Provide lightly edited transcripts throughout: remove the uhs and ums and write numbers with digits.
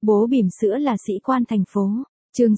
Bố bỉm sữa là sĩ quan thành phố. Chương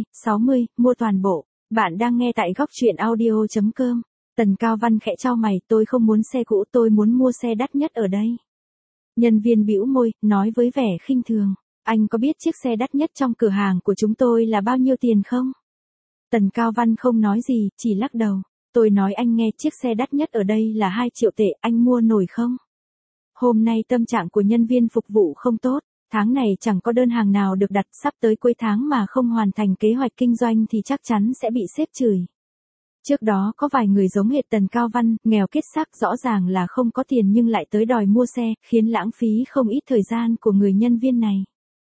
60, mua toàn bộ. Bạn đang nghe tại góc truyện audio.com. Tần Cao Văn khẽ chau mày, tôi không muốn xe cũ, tôi muốn mua xe đắt nhất ở đây. Nhân viên bĩu môi, nói với vẻ khinh thường, anh có biết chiếc xe đắt nhất trong cửa hàng của chúng tôi là bao nhiêu tiền không? Tần Cao Văn không nói gì, chỉ lắc đầu. Tôi nói anh nghe, chiếc xe đắt nhất ở đây là 2 triệu tệ, anh mua nổi không? Hôm nay tâm trạng của nhân viên phục vụ không tốt, tháng này chẳng có đơn hàng nào được đặt, sắp tới cuối tháng mà không hoàn thành kế hoạch kinh doanh thì chắc chắn sẽ bị sếp chửi. Trước đó có vài người giống hệt Tần Cao Văn, nghèo kết xác, rõ ràng là không có tiền nhưng lại tới đòi mua xe, khiến lãng phí không ít thời gian của người nhân viên này.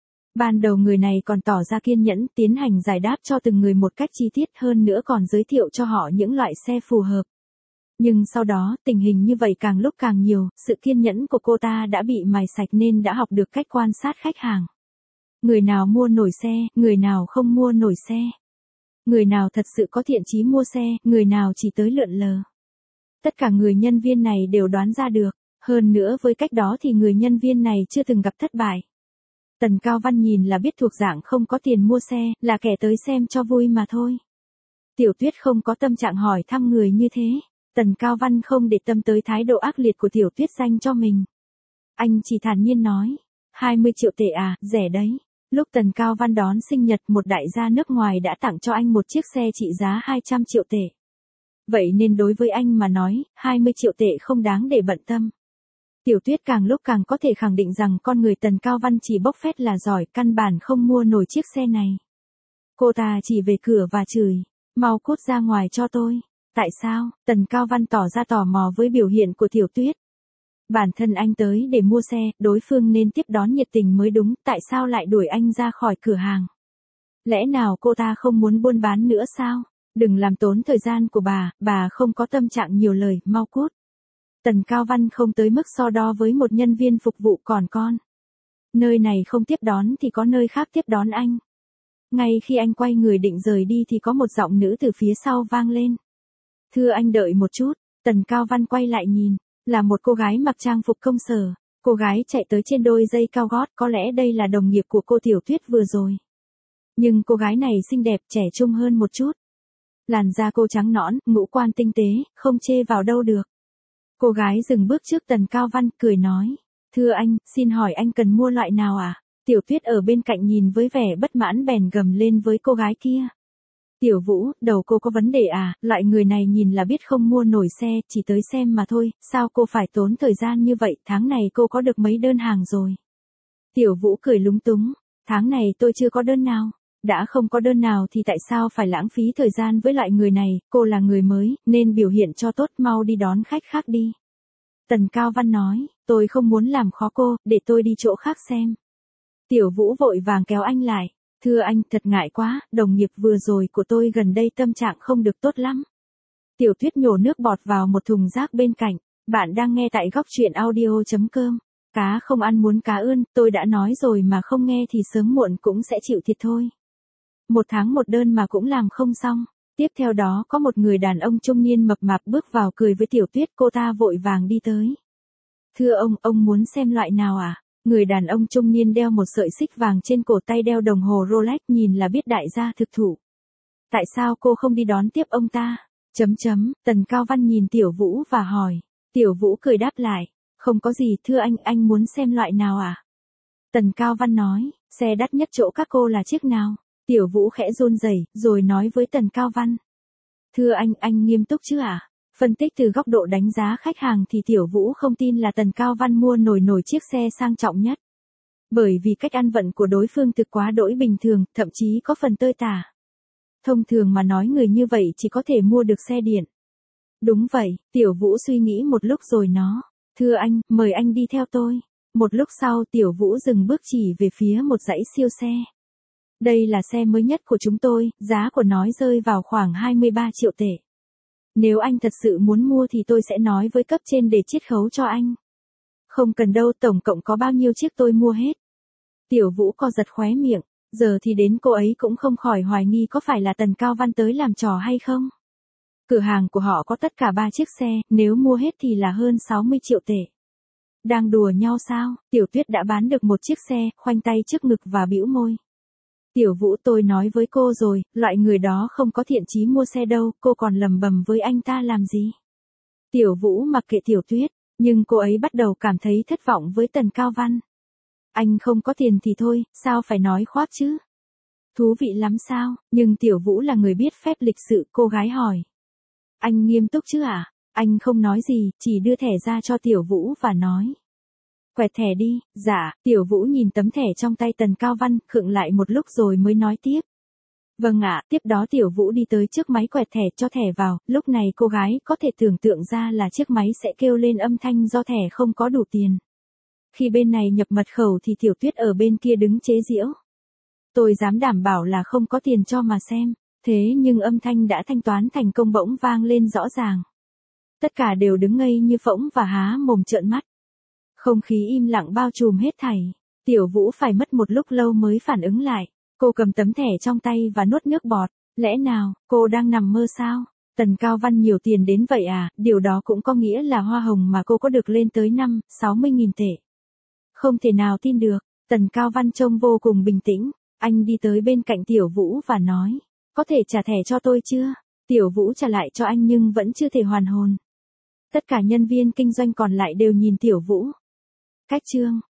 Ban đầu người này còn tỏ ra kiên nhẫn, tiến hành giải đáp cho từng người một cách chi tiết, hơn nữa còn giới thiệu cho họ những loại xe phù hợp. Nhưng sau đó, tình hình như vậy càng lúc càng nhiều, sự kiên nhẫn của cô ta đã bị mài sạch nên đã học được cách quan sát khách hàng. Người nào mua nổi xe, người nào không mua nổi xe. Người nào thật sự có thiện chí mua xe, người nào chỉ tới lượn lờ. Tất cả người nhân viên này đều đoán ra được, hơn nữa với cách đó thì người nhân viên này chưa từng gặp thất bại. Tần Cao Văn nhìn là biết thuộc dạng không có tiền mua xe, là kẻ tới xem cho vui mà thôi. Tiểu Tuyết không có tâm trạng hỏi thăm người như thế. Tần Cao Văn không để tâm tới thái độ ác liệt của Tiểu Tuyết dành cho mình. Anh chỉ thản nhiên nói, 20 triệu tệ à, rẻ đấy. Lúc Tần Cao Văn đón sinh nhật, một đại gia nước ngoài đã tặng cho anh một chiếc xe trị giá 200 triệu tệ. Vậy nên đối với anh mà nói, 20 triệu tệ không đáng để bận tâm. Tiểu Tuyết càng lúc càng có thể khẳng định rằng con người Tần Cao Văn chỉ bốc phét là giỏi, căn bản không mua nổi chiếc xe này. Cô ta chỉ về cửa và chửi, mau cút ra ngoài cho tôi. Tại sao? Tần Cao Văn tỏ ra tò mò với biểu hiện của Tiểu Tuyết. Bản thân anh tới để mua xe, đối phương nên tiếp đón nhiệt tình mới đúng, tại sao lại đuổi anh ra khỏi cửa hàng? Lẽ nào cô ta không muốn buôn bán nữa sao? Đừng làm tốn thời gian của bà không có tâm trạng nhiều lời, mau cút. Tần Cao Văn không tới mức so đo với một nhân viên phục vụ còn con. Nơi này không tiếp đón thì có nơi khác tiếp đón anh. Ngay khi anh quay người định rời đi thì có một giọng nữ từ phía sau vang lên. Thưa anh đợi một chút. Tần Cao Văn quay lại nhìn, là một cô gái mặc trang phục công sở. Cô gái chạy tới trên đôi giày cao gót, có lẽ đây là đồng nghiệp của cô Tiểu Tuyết vừa rồi. Nhưng cô gái này xinh đẹp, trẻ trung hơn một chút. Làn da cô trắng nõn, ngũ quan tinh tế, không chê vào đâu được. Cô gái dừng bước trước Tần Cao Văn, cười nói, thưa anh, xin hỏi anh cần mua loại nào à? Tiểu Tuyết ở bên cạnh nhìn với vẻ bất mãn bèn gầm lên với cô gái kia. Tiểu Vũ, đầu cô có vấn đề à, loại người này nhìn là biết không mua nổi xe, chỉ tới xem mà thôi, sao cô phải tốn thời gian như vậy, tháng này cô có được mấy đơn hàng rồi? Tiểu Vũ cười lúng túng, tháng này tôi chưa có đơn nào. Đã không có đơn nào thì tại sao phải lãng phí thời gian với loại người này, cô là người mới, nên biểu hiện cho tốt, mau đi đón khách khác đi. Tần Cao Văn nói, tôi không muốn làm khó cô, để tôi đi chỗ khác xem. Tiểu Vũ vội vàng kéo anh lại. Thưa anh, thật ngại quá, đồng nghiệp vừa rồi của tôi gần đây tâm trạng không được tốt lắm. Tiểu Tuyết nhổ nước bọt vào một thùng rác bên cạnh. Bạn đang nghe tại góc truyện audio.com. Cá không ăn muốn cá ươn, tôi đã nói rồi mà không nghe thì sớm muộn cũng sẽ chịu thiệt thôi. Một tháng một đơn mà cũng làm không xong. Tiếp theo đó có một người đàn ông trung niên mập mạp bước vào cười với Tiểu Tuyết, cô ta vội vàng đi tới. Thưa ông muốn xem loại nào à? Người đàn ông trung niên đeo một sợi xích vàng trên cổ tay, đeo đồng hồ Rolex, nhìn là biết đại gia thực thụ. Tại sao cô không đi đón tiếp ông ta? Tần Cao Văn nhìn Tiểu Vũ và hỏi. Tiểu Vũ cười đáp lại. Không có gì, thưa anh muốn xem loại nào à? Tần Cao Văn nói, xe đắt nhất chỗ các cô là chiếc nào? Tiểu Vũ khẽ run rẩy, rồi nói với Tần Cao Văn. Thưa anh nghiêm túc chứ à? Phân tích từ góc độ đánh giá khách hàng thì Tiểu Vũ không tin là Tần Cao Văn mua nổi chiếc xe sang trọng nhất. Bởi vì cách ăn vận của đối phương thực quá đỗi bình thường, thậm chí có phần tơi tả. Thông thường mà nói người như vậy chỉ có thể mua được xe điện. Đúng vậy, Tiểu Vũ suy nghĩ một lúc rồi nó. Thưa anh, mời anh đi theo tôi. Một lúc sau Tiểu Vũ dừng bước chỉ về phía một dãy siêu xe. Đây là xe mới nhất của chúng tôi, giá của nó rơi vào khoảng 23 triệu tệ. Nếu anh thật sự muốn mua thì tôi sẽ nói với cấp trên để chiết khấu cho anh. Không cần đâu, tổng cộng có bao nhiêu chiếc tôi mua hết. Tiểu Vũ co giật khóe miệng, giờ thì đến cô ấy cũng không khỏi hoài nghi có phải là Tần Cao Văn tới làm trò hay không. Cửa hàng của họ có tất cả 3 chiếc xe, nếu mua hết thì là hơn 60 triệu tệ. Đang đùa nhau sao? Tiểu Tuyết đã bán được một chiếc xe, khoanh tay trước ngực và bĩu môi. Tiểu Vũ, tôi nói với cô rồi, loại người đó không có thiện chí mua xe đâu, cô còn lầm bầm với anh ta làm gì? Tiểu Vũ mặc kệ Tiểu Tuyết, nhưng cô ấy bắt đầu cảm thấy thất vọng với Tần Cao Văn. Anh không có tiền thì thôi, sao phải nói khoác chứ? Thú vị lắm sao? Nhưng Tiểu Vũ là người biết phép lịch sự, cô gái hỏi. Anh nghiêm túc chứ ạ? Anh không nói gì, chỉ đưa thẻ ra cho Tiểu Vũ và nói. Quẹt thẻ đi. Dạ. Tiểu Vũ nhìn tấm thẻ trong tay Tần Cao Văn, khựng lại một lúc rồi mới nói tiếp. Vâng ạ. Tiếp đó Tiểu Vũ đi tới trước máy quẹt thẻ cho thẻ vào, lúc này cô gái có thể tưởng tượng ra là chiếc máy sẽ kêu lên âm thanh do thẻ không có đủ tiền. Khi bên này nhập mật khẩu thì Tiểu Tuyết ở bên kia đứng chế giễu. Tôi dám đảm bảo là không có tiền cho mà xem, thế nhưng âm thanh đã thanh toán thành công bỗng vang lên rõ ràng. Tất cả đều đứng ngây như phỗng và há mồm trợn mắt. Không khí im lặng bao trùm hết thảy. Tiểu Vũ phải mất một lúc lâu mới phản ứng lại. Cô cầm tấm thẻ trong tay và nuốt nước bọt. Lẽ nào, cô đang nằm mơ sao? Tần Cao Văn nhiều tiền đến vậy à? Điều đó cũng có nghĩa là hoa hồng mà cô có được lên tới 60 nghìn tệ. Không thể nào tin được. Tần Cao Văn trông vô cùng bình tĩnh. Anh đi tới bên cạnh Tiểu Vũ và nói. Có thể trả thẻ cho tôi chưa? Tiểu Vũ trả lại cho anh nhưng vẫn chưa thể hoàn hồn. Tất cả nhân viên kinh doanh còn lại đều nhìn Tiểu Vũ. Cách chương